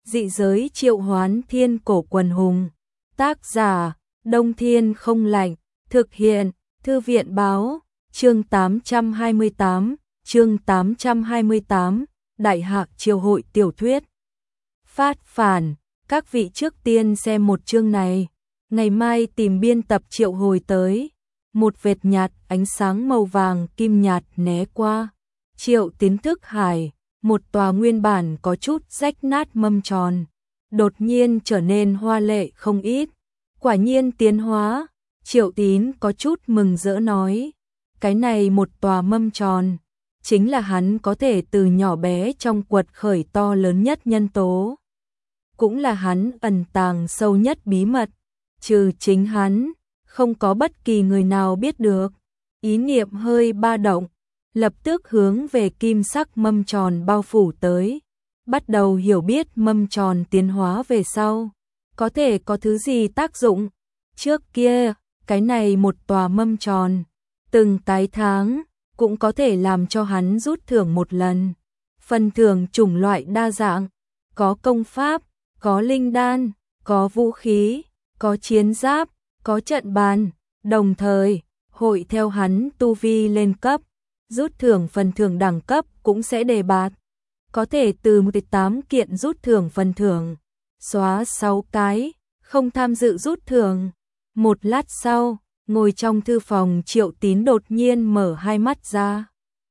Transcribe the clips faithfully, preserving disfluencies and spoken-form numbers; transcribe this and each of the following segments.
Dị giới triệu hoán thiên cổ quần hùng. Tác giả, Đông Thiên không lạnh. Thực hiện, Thư viện báo. Chương tám trăm hai mươi tám, chương tám trăm hai mươi tám, Đại Hạc Triều Hội tiểu thuyết. Phát phản, các vị trước tiên xem một chương này. Ngày mai tìm biên tập triệu hồi tới. Một vệt nhạt ánh sáng màu vàng kim nhạt né qua. Triệu Tiến thức hải, một tòa nguyên bản có chút rách nát mâm tròn, đột nhiên trở nên hoa lệ không ít. Quả nhiên tiến hóa. Triệu Tín có chút mừng rỡ nói, cái này một tòa mâm tròn, chính là hắn có thể từ nhỏ bé trong quật khởi to lớn nhất nhân tố. Cũng là hắn ẩn tàng sâu nhất bí mật, trừ chính hắn, không có bất kỳ người nào biết được. Ý niệm hơi ba động, lập tức hướng về kim sắc mâm tròn bao phủ tới, bắt đầu hiểu biết mâm tròn tiến hóa về sau, có thể có thứ gì tác dụng. Trước kia, cái này một tòa mâm tròn, từng cái tháng, cũng có thể làm cho hắn rút thưởng một lần. Phần thưởng chủng loại đa dạng, có công pháp, có linh đan, có vũ khí, có chiến giáp, có trận bàn, đồng thời, hội theo hắn tu vi lên cấp, rút thưởng phần thưởng đẳng cấp cũng sẽ đề bạt. Có thể từ mười tám kiện rút thưởng phần thưởng, xóa sáu cái, không tham dự rút thưởng. Một lát sau, ngồi trong thư phòng Triệu Tín đột nhiên mở hai mắt ra.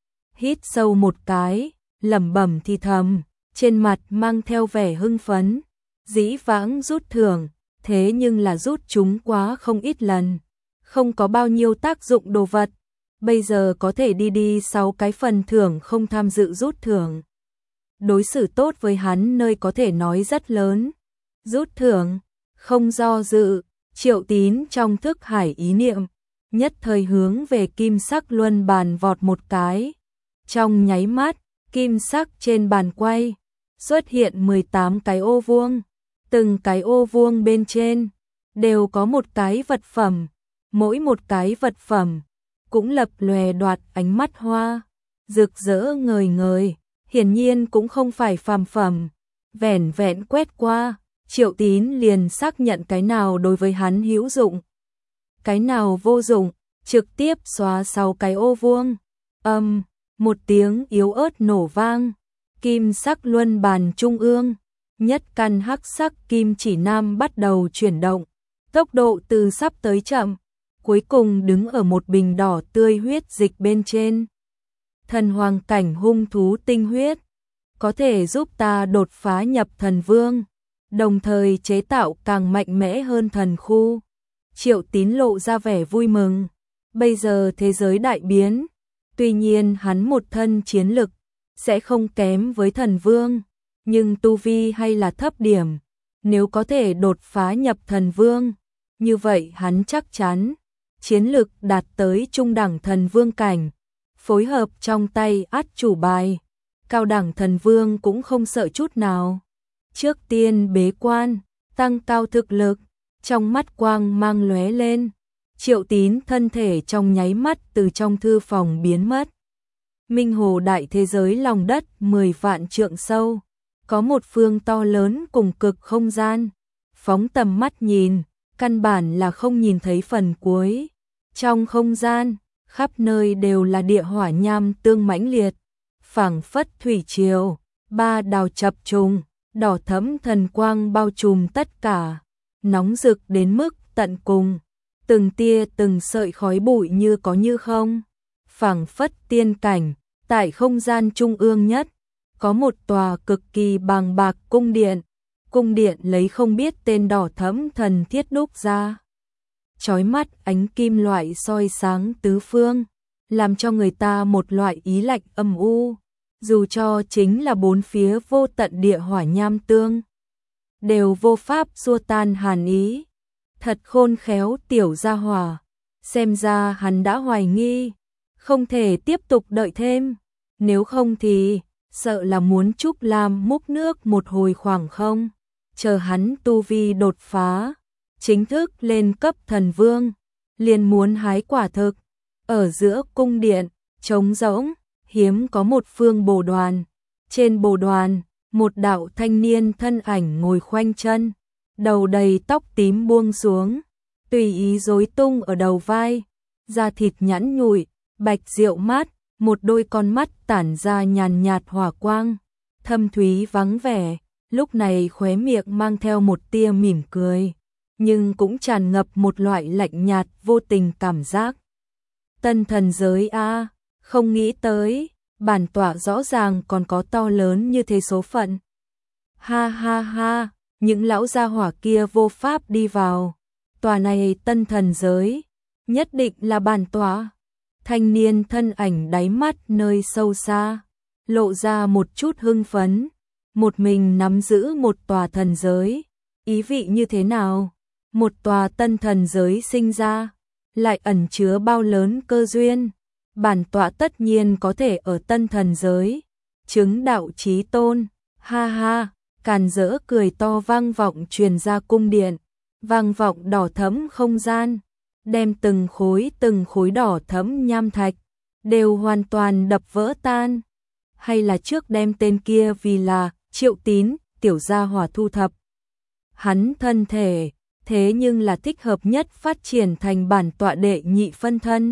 Hít sâu một cái, lẩm bẩm thì thầm, trên mặt mang theo vẻ hưng phấn. Dĩ vãng rút thưởng, thế nhưng là rút chúng quá không ít lần, không có bao nhiêu tác dụng đồ vật. Bây giờ có thể đi đi sáu cái phần thưởng không tham dự rút thưởng. Đối xử tốt với hắn nơi có thể nói rất lớn. Rút thưởng, không do dự, Triệu Tín trong thức hải ý niệm, nhất thời hướng về kim sắc luân bàn vọt một cái. Trong nháy mắt, kim sắc trên bàn quay, xuất hiện mười tám cái ô vuông. Từng cái ô vuông bên trên, đều có một cái vật phẩm. Mỗi một cái vật phẩm, cũng lập lòe đoạt ánh mắt hoa, rực rỡ ngời ngời, hiển nhiên cũng không phải phàm phẩm. Vẻn vẹn quét qua, Triệu Tín liền xác nhận cái nào đối với hắn hữu dụng, cái nào vô dụng, trực tiếp xóa sáu cái ô vuông. Âm, một tiếng yếu ớt nổ vang, kim sắc luân bàn trung ương, nhất căn hắc sắc kim chỉ nam bắt đầu chuyển động, tốc độ từ sắp tới chậm, cuối cùng đứng ở một bình đỏ tươi huyết dịch bên trên. Thần hoàng cảnh hung thú tinh huyết, có thể giúp ta đột phá nhập thần vương, đồng thời chế tạo càng mạnh mẽ hơn thần khu. Triệu Tín lộ ra vẻ vui mừng. Bây giờ thế giới đại biến, tuy nhiên hắn một thân chiến lực sẽ không kém với thần vương, nhưng tu vi hay là thấp điểm. Nếu có thể đột phá nhập thần vương, như vậy hắn chắc chắn chiến lực đạt tới trung đẳng thần vương cảnh, phối hợp trong tay át chủ bài, cao đẳng thần vương cũng không sợ chút nào. Trước tiên bế quan, tăng cao thực lực, trong mắt quang mang lóe lên, Triệu Tín thân thể trong nháy mắt từ trong thư phòng biến mất. Minh hồ đại thế giới lòng đất mười vạn trượng sâu, có một phương to lớn cùng cực không gian, phóng tầm mắt nhìn, căn bản là không nhìn thấy phần cuối. Trong không gian, khắp nơi đều là địa hỏa nham tương mãnh liệt, phảng phất thủy triều, ba đào chập trùng, đỏ thẫm thần quang bao trùm tất cả, nóng rực đến mức tận cùng, từng tia từng sợi khói bụi như có như không, phảng phất tiên cảnh. Tại không gian trung ương nhất, có một tòa cực kỳ bàng bạc cung điện, cung điện lấy không biết tên đỏ thẫm thần thiết đúc ra. Chói mắt ánh kim loại soi sáng tứ phương, làm cho người ta một loại ý lạnh âm u, dù cho chính là bốn phía vô tận địa hỏa nham tương, đều vô pháp xua tan hàn ý. Thật khôn khéo tiểu gia hỏa, xem ra hắn đã hoài nghi, không thể tiếp tục đợi thêm, nếu không thì sợ là muốn Trúc Lam múc nước một hồi khoảng không. Chờ hắn tu vi đột phá, chính thức lên cấp thần vương, liền muốn hái quả thực. Ở giữa cung điện, trống rỗng, hiếm có một phương bồ đoàn. Trên bồ đoàn, một đạo thanh niên thân ảnh ngồi khoanh chân, đầu đầy tóc tím buông xuống, tùy ý rối tung ở đầu vai, da thịt nhẵn nhụi, bạch rượu mát, một đôi con mắt tản ra nhàn nhạt hỏa quang, thâm thúy vắng vẻ, lúc này khóe miệng mang theo một tia mỉm cười, nhưng cũng tràn ngập một loại lạnh nhạt vô tình cảm giác. Tân thần giới a, không nghĩ tới, bản tọa rõ ràng còn có to lớn như thế số phận. Ha ha ha, những lão gia hỏa kia vô pháp đi vào. Tòa này tân thần giới, nhất định là bản tọa. Thanh niên thân ảnh đáy mắt nơi sâu xa, lộ ra một chút hưng phấn. Một mình nắm giữ một tòa thần giới, ý vị như thế nào? Một tòa tân thần giới sinh ra, lại ẩn chứa bao lớn cơ duyên. Bản tọa tất nhiên có thể ở tân thần giới, chứng đạo chí tôn. Ha ha, càn rỡ cười to vang vọng truyền ra cung điện, vang vọng đỏ thẫm không gian, đem từng khối từng khối đỏ thẫm nham thạch đều hoàn toàn đập vỡ tan. Hay là trước đem tên kia vì là Triệu Tín, tiểu gia hỏa thu thập. Hắn thân thể, thế nhưng là thích hợp nhất phát triển thành bản tọa đệ nhị phân thân.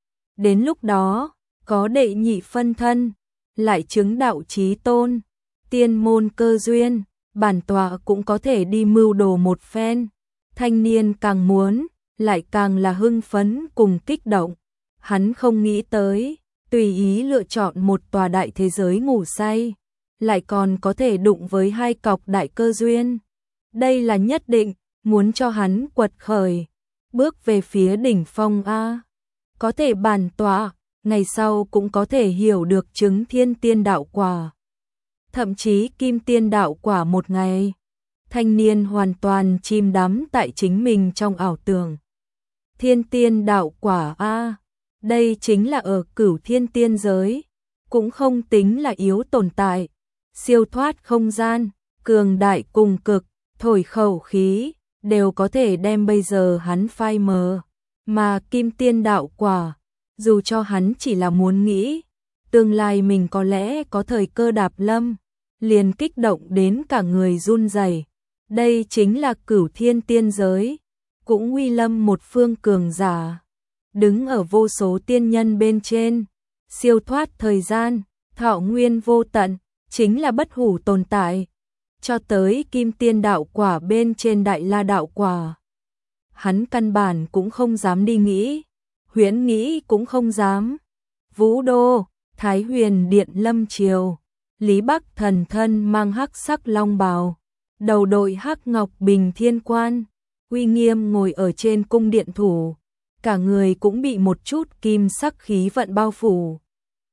Đến lúc đó, có đệ nhị phân thân, lại chứng đạo chí tôn, tiên môn cơ duyên, bản tọa cũng có thể đi mưu đồ một phen. Thanh niên càng muốn, lại càng là hưng phấn cùng kích động. Hắn không nghĩ tới, tùy ý lựa chọn một tòa đại thế giới ngủ say, lại còn có thể đụng với hai cọc đại cơ duyên. Đây là nhất định, muốn cho hắn quật khởi, bước về phía đỉnh phong a. Có thể bản tọa, ngày sau cũng có thể hiểu được chứng thiên tiên đạo quả. Thậm chí kim tiên đạo quả một ngày. Thanh niên hoàn toàn chìm đắm tại chính mình trong ảo tưởng. Thiên tiên đạo quả a, đây chính là ở cửu thiên tiên giới, cũng không tính là yếu tồn tại. Siêu thoát không gian, cường đại cùng cực, thổi khẩu khí, đều có thể đem bây giờ hắn phai mờ. Mà kim tiên đạo quả, dù cho hắn chỉ là muốn nghĩ, tương lai mình có lẽ có thời cơ đạp lâm, liền kích động đến cả người run rẩy. Đây chính là cửu thiên tiên giới, cũng uy lâm một phương cường giả, đứng ở vô số tiên nhân bên trên, siêu thoát thời gian, thọ nguyên vô tận, chính là bất hủ tồn tại. Cho tới kim tiên đạo quả bên trên đại la đạo quả, hắn căn bản cũng không dám đi nghĩ, huyễn nghĩ cũng không dám. Vũ Đô, Thái Huyền Điện lâm triều, Lý Bắc thần thân mang hắc sắc long bào, đầu đội hắc ngọc bình thiên quan, uy nghiêm ngồi ở trên cung điện thủ, cả người cũng bị một chút kim sắc khí vận bao phủ.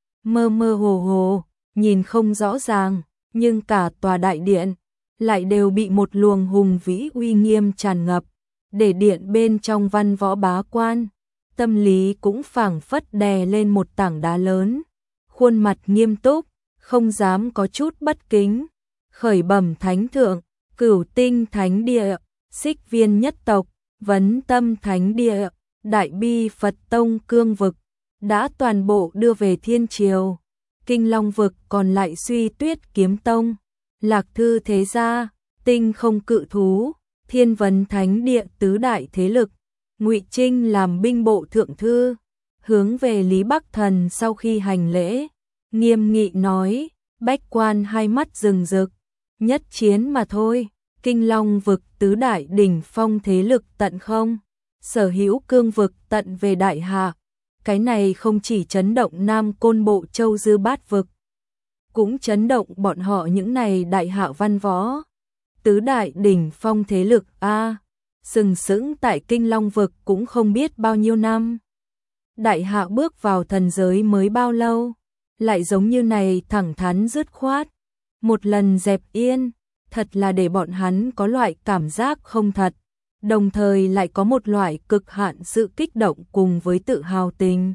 Mơ mơ hồ hồ, nhìn không rõ ràng, nhưng cả tòa đại điện lại đều bị một luồng hùng vĩ uy nghiêm tràn ngập, để điện bên trong văn võ bá quan, tâm lý cũng phảng phất đè lên một tảng đá lớn, khuôn mặt nghiêm túc, không dám có chút bất kính. Khởi bẩm thánh thượng, Cửu Tinh Thánh Địa, Xích Viên nhất tộc, Vấn Tâm Thánh Địa, Đại Bi Phật Tông cương vực đã toàn bộ đưa về thiên triều. Kinh Long vực còn lại Suy Tuyết Kiếm Tông, Lạc Thư Thế Gia, Tinh Không Cự Thú, Thiên Vấn Thánh Địa tứ đại thế lực. Ngụy Trinh làm binh bộ thượng thư, hướng về Lý Bắc Thần sau khi hành lễ, nghiêm nghị nói, bách quan hai mắt rừng rực, nhất chiến mà thôi. Kinh Long vực tứ đại đỉnh phong thế lực tận không, sở hữu cương vực tận về đại hạ. Cái này không chỉ chấn động Nam Côn Bộ Châu Dư Bát vực, cũng chấn động bọn họ những này đại hạ văn võ. Tứ đại đỉnh phong thế lực a, sừng sững tại Kinh Long vực cũng không biết bao nhiêu năm. Đại hạ bước vào thần giới mới bao lâu, lại giống như này thẳng thắn dứt khoát, một lần dẹp yên, thật là để bọn hắn có loại cảm giác không thật, đồng thời lại có một loại cực hạn sự kích động cùng với tự hào tình.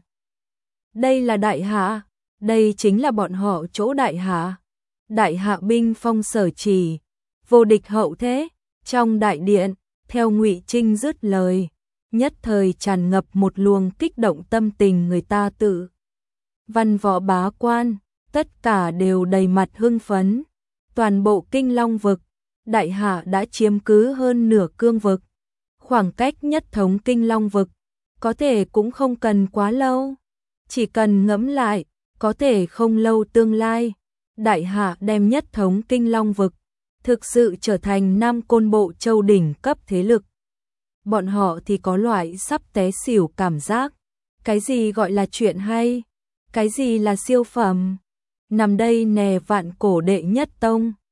Đây là đại hạ, đây chính là bọn họ chỗ đại hạ. Đại hạ binh phong sở chỉ, vô địch hậu thế. Trong đại điện, theo Ngụy Trinh dứt lời, nhất thời tràn ngập một luồng kích động tâm tình người ta tự. Văn võ bá quan, tất cả đều đầy mặt hưng phấn, toàn bộ Kinh Long vực, Đại Hạ đã chiếm cứ hơn nửa cương vực. Khoảng cách nhất thống Kinh Long vực, có thể cũng không cần quá lâu. Chỉ cần ngẫm lại, có thể không lâu tương lai, Đại Hạ đem nhất thống Kinh Long vực, thực sự trở thành Nam Côn Bộ Châu đỉnh cấp thế lực. Bọn họ thì có loại sắp té xỉu cảm giác. Cái gì gọi là chuyện hay? Cái gì là siêu phẩm? Nằm đây nè vạn cổ đệ nhất tông.